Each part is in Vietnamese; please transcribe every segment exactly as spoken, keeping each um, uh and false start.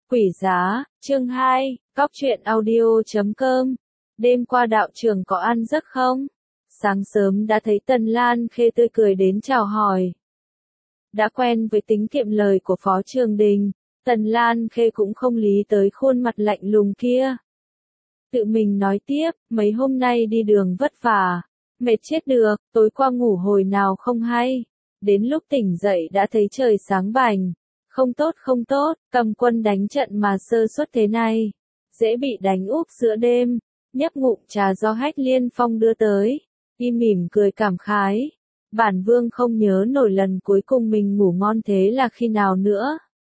Quỷ giá, chương hai, Cóc truyện audio chấm com. Đêm qua đạo trưởng có ăn giấc không? Sáng sớm đã thấy Tần Lan Khê tươi cười đến chào hỏi. Đã quen với tính kiệm lời của Phó Trường Đình, Tần Lan Khê cũng không lý tới khuôn mặt lạnh lùng kia. Tự mình nói tiếp, mấy hôm nay đi đường vất vả, mệt chết được, tối qua ngủ hồi nào không hay. Đến lúc tỉnh dậy đã thấy trời sáng bảnh. Không tốt không tốt, cầm quân đánh trận mà sơ suất thế này. Dễ bị đánh úp giữa đêm, nhấp ngụm trà do Hách Liên Phong đưa tới. Y mỉm cười cảm khái. Bản vương không nhớ nổi lần cuối cùng mình ngủ ngon thế là khi nào nữa.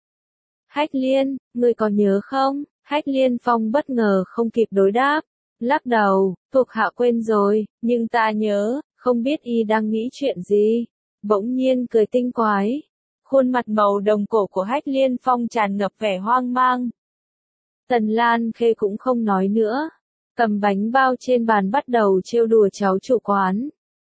Hách Liên, ngươi có nhớ không? Hách Liên Phong bất ngờ không kịp đối đáp. Lắc đầu, thuộc hạ quên rồi, nhưng ta nhớ, không biết y đang nghĩ chuyện gì. Bỗng nhiên cười tinh quái. Khuôn mặt màu đồng cổ của Hách Liên Phong tràn ngập vẻ hoang mang. Tần Lan Khê cũng không nói nữa. Cầm bánh bao trên bàn bắt đầu trêu đùa cháu chủ quán.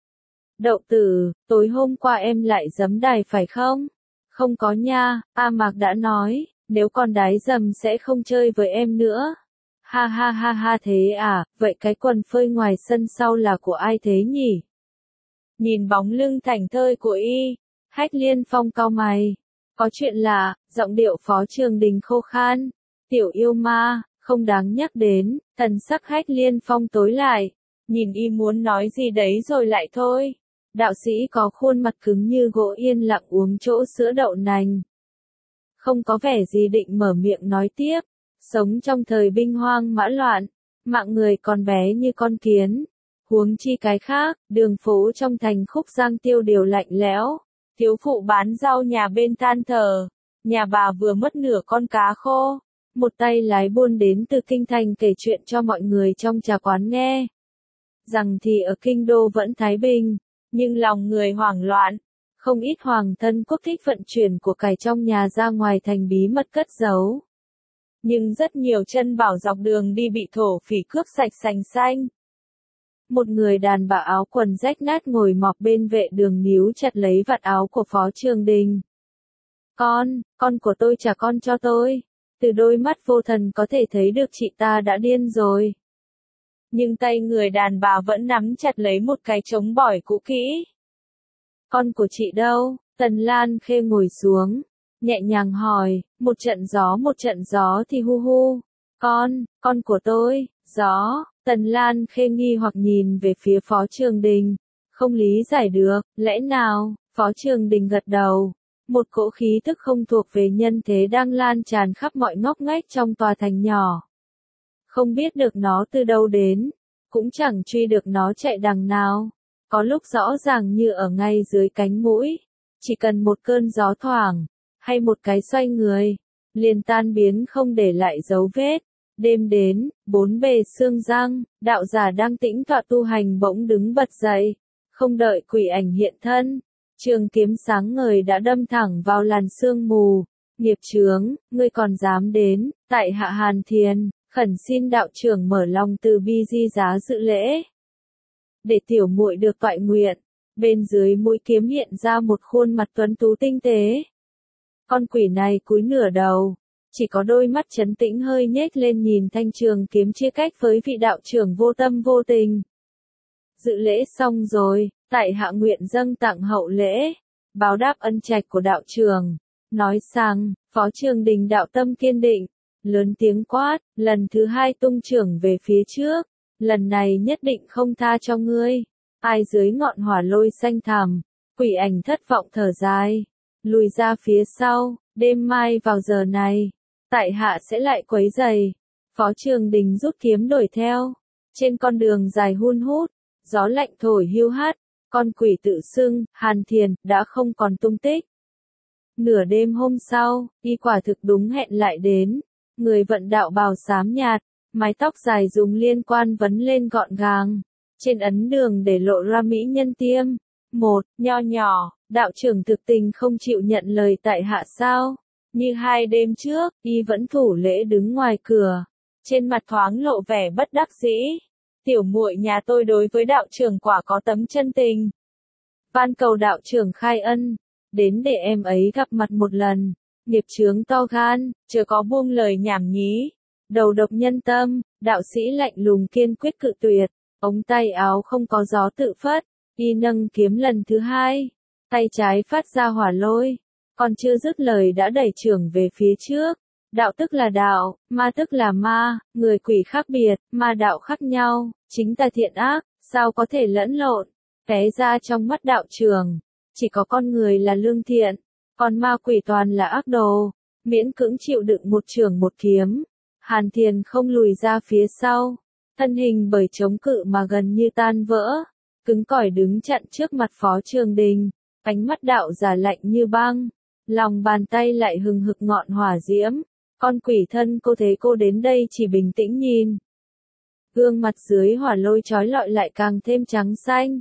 Đậu tử, tối hôm qua em lại giấm đài phải không? Không có nha, A Mạc đã nói, nếu còn đái dầm sẽ không chơi với em nữa. Ha ha ha ha thế à, vậy cái quần phơi ngoài sân sau là của ai thế nhỉ? Nhìn bóng lưng thảnh thơi của y. Hách Liên Phong cau mày. Có chuyện lạ, giọng điệu Phó Trường Đình khô khan. Tiểu yêu ma, không đáng nhắc đến, thần sắc Hách Liên Phong tối lại. Nhìn y muốn nói gì đấy rồi lại thôi. Đạo sĩ có khuôn mặt cứng như gỗ yên lặng uống chỗ sữa đậu nành. Không có vẻ gì định mở miệng nói tiếp. Sống trong thời binh hoang mã loạn, mạng người còn bé như con kiến. Huống chi cái khác, đường phố trong thành Khúc Giang Tiêu đều lạnh lẽo. Thiếu phụ bán rau nhà bên than thở, nhà bà vừa mất nửa con cá khô. Một tay lái buôn đến từ kinh thành kể chuyện cho mọi người trong trà quán nghe. Rằng thì ở kinh đô vẫn thái bình, nhưng lòng người hoảng loạn. Không ít hoàng thân quốc thích vận chuyển của cải trong nhà ra ngoài thành bí mật cất giấu. Nhưng rất nhiều chân bảo dọc đường đi bị thổ phỉ cướp sạch sành xanh. Một người đàn bà áo quần rách nát ngồi mọc bên vệ đường níu chặt lấy vạt áo của Phó Trường Đình. Con, con của tôi trả con cho tôi. Từ đôi mắt vô thần có thể thấy được chị ta đã điên rồi. Nhưng tay người đàn bà vẫn nắm chặt lấy một cái trống bỏi cũ kỹ. Con của chị đâu? Tần Lan Khê ngồi xuống, nhẹ nhàng hỏi, một trận gió một trận gió thì hu hu. Con, con của tôi, gió. Tần Lan Khê nghi hoặc nhìn về phía Phó Trường Đình, không lý giải được, lẽ nào? Phó Trường Đình gật đầu, một cỗ khí tức không thuộc về nhân thế đang lan tràn khắp mọi ngóc ngách trong tòa thành nhỏ. Không biết được nó từ đâu đến, cũng chẳng truy được nó chạy đằng nào, có lúc rõ ràng như ở ngay dưới cánh mũi, chỉ cần một cơn gió thoảng, hay một cái xoay người, liền tan biến không để lại dấu vết. Đêm đến, bốn bề sương giăng, đạo giả đang tĩnh tọa tu hành bỗng đứng bật dậy, không đợi quỷ ảnh hiện thân, trường kiếm sáng ngời đã đâm thẳng vào làn sương mù. Nghiệp chướng, ngươi còn dám đến, tại hạ Hàn Thiền, khẩn xin đạo trưởng mở lòng từ bi di giá dự lễ, để tiểu muội được toại nguyện. Bên dưới mũi kiếm hiện ra một khuôn mặt tuấn tú tinh tế. Con quỷ này cúi nửa đầu. Chỉ có đôi mắt trấn tĩnh hơi nhếch lên nhìn thanh trường kiếm chia cách với vị đạo trưởng vô tâm vô tình. Dự lễ xong rồi, tại hạ nguyện dâng tặng hậu lễ, báo đáp ân trạch của đạo trưởng. Nói sang, Phó Trường Đình đạo tâm kiên định, lớn tiếng quát, lần thứ hai tung trưởng về phía trước, lần này nhất định không tha cho ngươi. Ai dưới ngọn hỏa lôi xanh thẳm, quỷ ảnh thất vọng thở dài, lùi ra phía sau, đêm mai vào giờ này. Tại hạ sẽ lại quấy giày. Phó Trường Đình rút kiếm đuổi theo. Trên con đường dài hun hút, gió lạnh thổi hiu hắt, con quỷ tự xưng, Hàn Thiền, đã không còn tung tích. Nửa đêm hôm sau, y quả thực đúng hẹn lại đến. Người vận đạo bào xám nhạt, mái tóc dài dùng liên quan vấn lên gọn gàng. Trên ấn đường để lộ ra mỹ nhân tiêm. Một, nho nhỏ, đạo trưởng thực tình không chịu nhận lời tại hạ sao? Như hai đêm trước, y vẫn thủ lễ đứng ngoài cửa, trên mặt thoáng lộ vẻ bất đắc dĩ. Tiểu muội nhà tôi đối với đạo trưởng quả có tấm chân tình. Van cầu đạo trưởng khai ân, đến để em ấy gặp mặt một lần. Nghiệp chướng to gan, chớ có buông lời nhảm nhí. Đầu độc nhân tâm, đạo sĩ lạnh lùng kiên quyết cự tuyệt. Ống tay áo không có gió tự phất, y nâng kiếm lần thứ hai. Tay trái phát ra hỏa lôi. Còn chưa dứt lời đã đẩy trưởng về phía trước. Đạo tức là đạo, ma tức là ma, người quỷ khác biệt, ma đạo khác nhau, chính tà thiện ác, sao có thể lẫn lộn. Té ra trong mắt đạo trường, chỉ có con người là lương thiện, còn ma quỷ toàn là ác đồ, miễn cưỡng chịu đựng một trường một kiếm. Hàn Thiền không lùi ra phía sau, thân hình bởi chống cự mà gần như tan vỡ, cứng cỏi đứng chặn trước mặt Phó Trường Đình, ánh mắt đạo giả lạnh như băng, lòng bàn tay lại hừng hực ngọn hỏa diễm. Con quỷ thân cô thấy cô đến đây chỉ bình tĩnh nhìn. Gương mặt dưới hỏa lôi trói lọi lại càng thêm trắng xanh.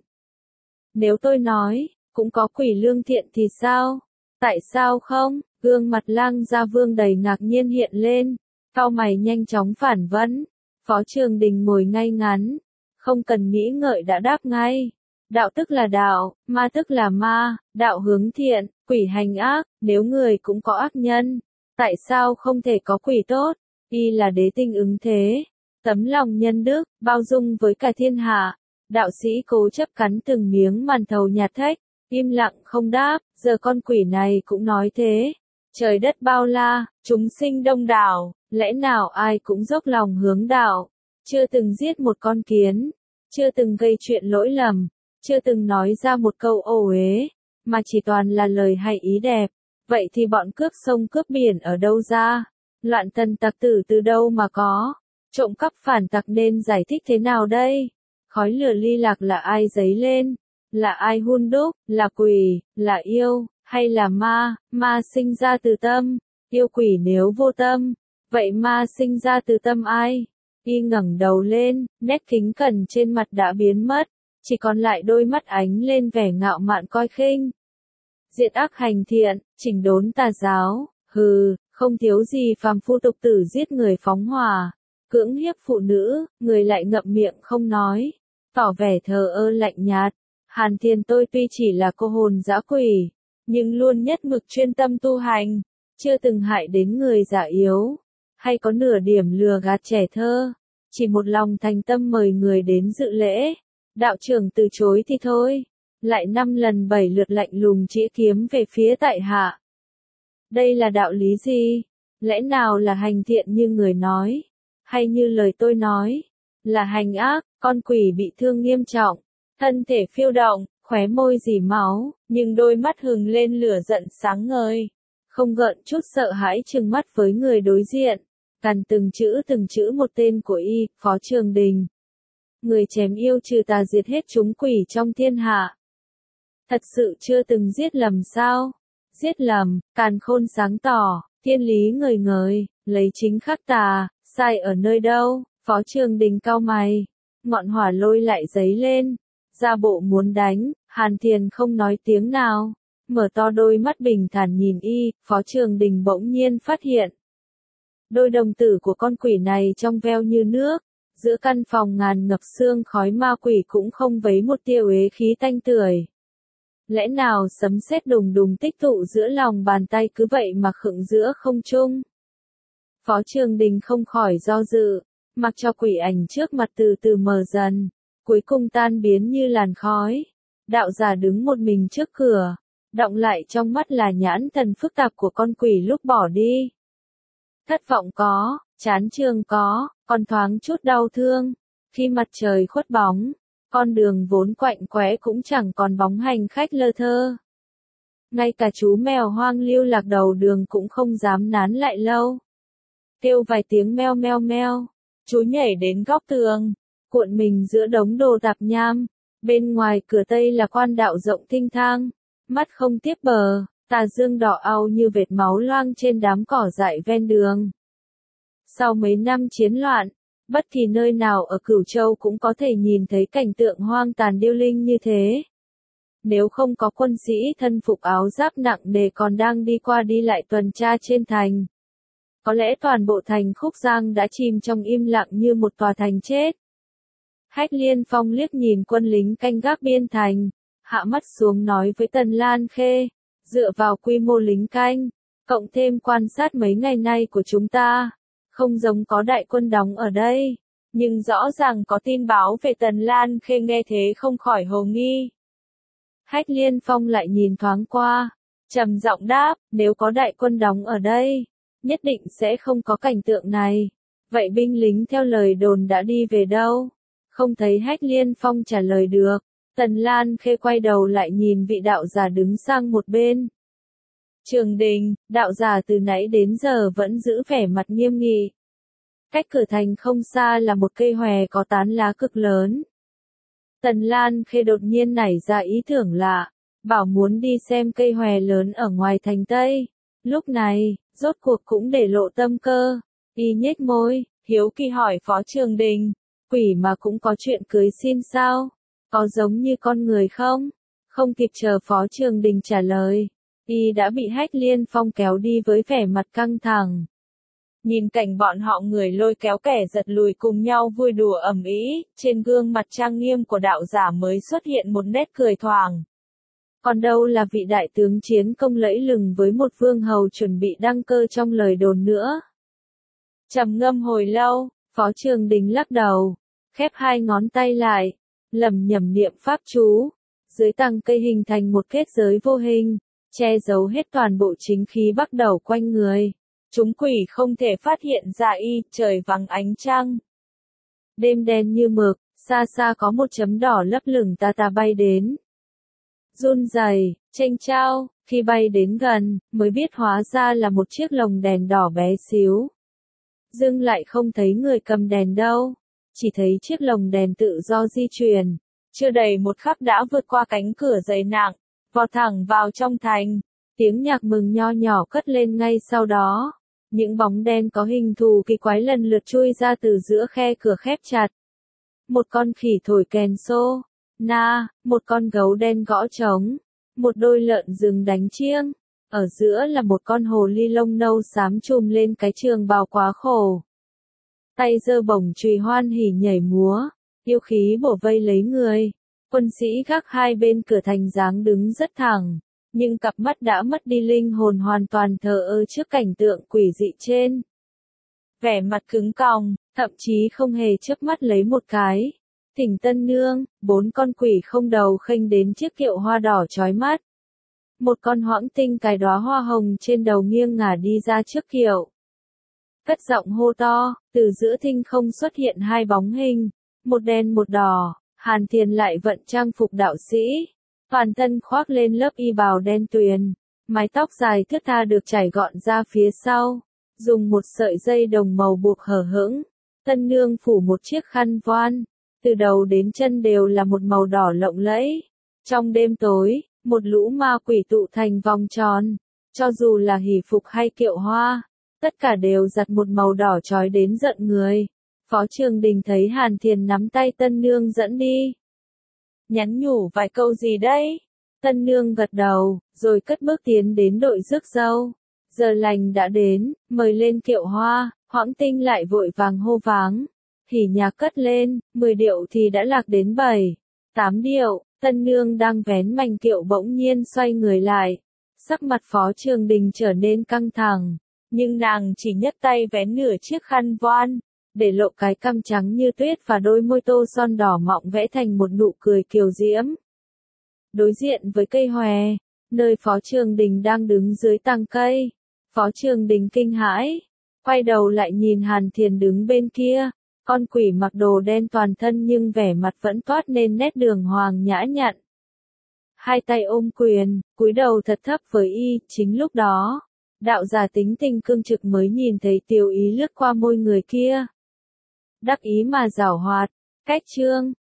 Nếu tôi nói, cũng có quỷ lương thiện thì sao? Tại sao không? Gương mặt Lang Gia Vương đầy ngạc nhiên hiện lên, cau mày nhanh chóng phản vấn. Phó Trường Đình ngồi ngay ngắn, không cần nghĩ ngợi đã đáp ngay. Đạo tức là đạo, ma tức là ma, đạo hướng thiện, quỷ hành ác, nếu người cũng có ác nhân. Tại sao không thể có quỷ tốt? Y là đế tinh ứng thế, tấm lòng nhân đức, bao dung với cả thiên hạ. Đạo sĩ cố chấp cắn từng miếng màn thầu nhạt thách, im lặng không đáp, giờ con quỷ này cũng nói thế. Trời đất bao la, chúng sinh đông đảo, lẽ nào ai cũng dốc lòng hướng đạo, chưa từng giết một con kiến, chưa từng gây chuyện lỗi lầm, chưa từng nói ra một câu ô uế, mà chỉ toàn là lời hay ý đẹp. Vậy thì bọn cướp sông cướp biển ở đâu ra? Loạn thần tặc tử từ đâu mà có? Trộm cắp phản tặc nên giải thích thế nào đây? Khói lửa ly lạc là ai dấy lên? Là ai hun đúc? Là quỷ? Là yêu? Hay là ma? Ma sinh ra từ tâm. Yêu quỷ nếu vô tâm. Vậy ma sinh ra từ tâm ai? Y ngẩng đầu lên, nét kính cẩn trên mặt đã biến mất. Chỉ còn lại đôi mắt ánh lên vẻ ngạo mạn coi khinh. Diệt ác hành thiện, chỉnh đốn tà giáo, hừ, không thiếu gì phàm phu tục tử giết người phóng hỏa, cưỡng hiếp phụ nữ, người lại ngậm miệng không nói, tỏ vẻ thờ ơ lạnh nhạt. Hàn Thiền tôi tuy chỉ là cô hồn dã quỷ, nhưng luôn nhất mực chuyên tâm tu hành, chưa từng hại đến người già yếu, hay có nửa điểm lừa gạt trẻ thơ, chỉ một lòng thành tâm mời người đến dự lễ. Đạo trưởng từ chối thì thôi, lại năm lần bảy lượt lạnh lùng chĩa kiếm về phía tại hạ. Đây là đạo lý gì? Lẽ nào là hành thiện như người nói? Hay như lời tôi nói? Là hành ác, con quỷ bị thương nghiêm trọng, thân thể phiêu động, khóe môi rỉ máu, nhưng đôi mắt hừng lên lửa giận sáng ngời, không gợn chút sợ hãi trừng mắt với người đối diện, cằn từng chữ từng chữ một tên của y, Phó Trường Đình. Người chém yêu trừ tà diệt hết chúng quỷ trong thiên hạ. Thật sự chưa từng giết lầm sao? Giết lầm, càn khôn sáng tỏ, thiên lý ngời ngời, lấy chính khắc tà, sai ở nơi đâu? Phó Trường Đình cau mày, ngọn hỏa lôi lại giấy lên, ra bộ muốn đánh. Hàn Thiền không nói tiếng nào, mở to đôi mắt bình thản nhìn y. Phó Trường Đình bỗng nhiên phát hiện, đôi đồng tử của con quỷ này trong veo như nước, giữa căn phòng ngàn ngập sương khói ma quỷ cũng không vấy một tia uế khí tanh tưởi. Lẽ nào sấm sét đùng đùng tích tụ giữa lòng bàn tay cứ vậy mà khựng giữa không trung? Phó Trường Đình không khỏi do dự, mặc cho quỷ ảnh trước mặt từ từ mờ dần, cuối cùng tan biến như làn khói. Đạo giả đứng một mình trước cửa, đọng lại trong mắt là nhãn thần phức tạp của con quỷ lúc bỏ đi. Thất vọng có, chán chường có, còn thoáng chút đau thương. Khi mặt trời khuất bóng, con đường vốn quạnh quẽ cũng chẳng còn bóng hành khách lơ thơ. Ngay cả chú mèo hoang lưu lạc đầu đường cũng không dám nán lại lâu. Kêu vài tiếng meo meo meo, chú nhảy đến góc tường, cuộn mình giữa đống đồ tạp nham. Bên ngoài cửa Tây là quan đạo rộng thênh thang, mắt không tiếp bờ, tà dương đỏ au như vệt máu loang trên đám cỏ dại ven đường. Sau mấy năm chiến loạn, bất kỳ nơi nào ở Cửu Châu cũng có thể nhìn thấy cảnh tượng hoang tàn điêu linh như thế. Nếu không có quân sĩ thân phục áo giáp nặng nề còn đang đi qua đi lại tuần tra trên thành, có lẽ toàn bộ thành Khúc Giang đã chìm trong im lặng như một tòa thành chết. Hách Liên Phong liếc nhìn quân lính canh gác biên thành, hạ mắt xuống nói với Tần Lan Khê, dựa vào quy mô lính canh, Cộng thêm quan sát mấy ngày nay của chúng ta, không giống có đại quân đóng ở đây, nhưng rõ ràng có tin báo về Tần Lan Khê, nghe thế không khỏi hồ nghi. Hách Liên Phong lại nhìn thoáng qua, trầm giọng đáp, nếu có đại quân đóng ở đây, nhất định sẽ không có cảnh tượng này. Vậy binh lính theo lời đồn đã đi về đâu? Không thấy Hách Liên Phong trả lời được. Tần Lan Khê quay đầu lại nhìn vị đạo giả đứng sang một bên. Trường Đình, đạo giả từ nãy đến giờ vẫn giữ vẻ mặt nghiêm nghị. Cách cửa thành không xa là một cây hòe có tán lá cực lớn. Tần Lan Khê đột nhiên nảy ra ý tưởng lạ, bảo muốn đi xem cây hòe lớn ở ngoài thành Tây. Lúc này, rốt cuộc cũng để lộ tâm cơ. Y nhếch môi, hiếu kỳ hỏi Phó Trường Đình, quỷ mà cũng có chuyện cưới xin sao? Có giống như con người không? Không kịp chờ Phó Trường Đình trả lời, Y đã bị Hách Liên Phong kéo đi với vẻ mặt căng thẳng. Nhìn cảnh bọn họ người lôi kéo kẻ giật lùi cùng nhau vui đùa ầm ĩ, trên gương mặt trang nghiêm của đạo giả mới xuất hiện một nét cười thoảng. Còn đâu là vị đại tướng chiến công lẫy lừng với một vương hầu chuẩn bị đăng cơ trong lời đồn nữa. Trầm ngâm hồi lâu, Phó Trường Đình lắc đầu, khép hai ngón tay lại, lẩm nhẩm niệm pháp chú, dưới tầng cây hình thành một kết giới vô hình, che giấu hết toàn bộ chính khí bắt đầu quanh người. Chúng quỷ không thể phát hiện ra y, trời vắng ánh trăng. Đêm đen như mực, xa xa có một chấm đỏ lấp lửng tà tà bay đến. Run rẩy, chênh chao, khi bay đến gần, mới biết hóa ra là một chiếc lồng đèn đỏ bé xíu. Dưng lại không thấy người cầm đèn đâu, chỉ thấy chiếc lồng đèn tự do di chuyển, chưa đầy một khắc đã vượt qua cánh cửa dày nặng, vọt thẳng vào trong thành. Tiếng nhạc mừng nho nhỏ cất lên ngay sau đó. Những bóng đen có hình thù kỳ quái lần lượt chui ra từ giữa khe cửa khép chặt. Một con khỉ thổi kèn xô, na, một con gấu đen gõ trống, một đôi lợn rừng đánh chiêng, ở giữa là một con hồ ly lông nâu xám trùm lên cái trường bào quá khổ. Tay giơ bổng chùy hoan hỉ nhảy múa, yêu khí bổ vây lấy người. Quân sĩ gác hai bên cửa thành dáng đứng rất thẳng, nhưng cặp mắt đã mất đi linh hồn, hoàn toàn thờ ơ trước cảnh tượng quỷ dị trên. Vẻ mặt cứng còng, thậm chí không hề chớp mắt lấy một cái. Thỉnh tân nương, bốn con quỷ không đầu khênh đến chiếc kiệu hoa đỏ chói mắt. Một con hoãng tinh cài đóa hoa hồng trên đầu nghiêng ngả đi ra trước kiệu. Cất giọng hô to, từ giữa thinh không xuất hiện hai bóng hình, một đen một đỏ. Hàn Thiền lại vận trang phục đạo sĩ, toàn thân khoác lên lớp y bào đen tuyền, mái tóc dài thướt tha được chải gọn ra phía sau, dùng một sợi dây đồng màu buộc hở hững. Tân nương phủ một chiếc khăn voan, từ đầu đến chân đều là một màu đỏ lộng lẫy. Trong đêm tối, một lũ ma quỷ tụ thành vòng tròn, cho dù là hỷ phục hay kiệu hoa, tất cả đều giặt một màu đỏ chói đến giận người. Phó Trường Đình thấy Hàn Thiền nắm tay tân nương dẫn đi. Nhắn nhủ vài câu gì đấy? Tân nương gật đầu, rồi cất bước tiến đến đội rước dâu. Giờ lành đã đến, mời lên kiệu hoa, hoãng tinh lại vội vàng hô váng. Hỉ nhạc cất lên, mười điệu thì đã lạc đến bảy, tám điệu. Tân nương đang vén mành kiệu bỗng nhiên xoay người lại. Sắc mặt Phó Trường Đình trở nên căng thẳng, nhưng nàng chỉ nhấc tay vén nửa chiếc khăn voan, để lộ cái cằm trắng như tuyết và đôi môi tô son đỏ mọng vẽ thành một nụ cười kiều diễm. Đối diện với cây hòe, nơi Phó Trường Đình đang đứng dưới tàng cây, Phó Trường Đình kinh hãi, quay đầu lại nhìn Hàn Thiền đứng bên kia, con quỷ mặc đồ đen toàn thân nhưng vẻ mặt vẫn toát nên nét đường hoàng nhã nhặn. Hai tay ôm quyền, cúi đầu thật thấp với y, chính lúc đó, đạo giả tính tình cương trực mới nhìn thấy tiêu ý lướt qua môi người kia. Đắc ý mà giảo hoạt, cách trương,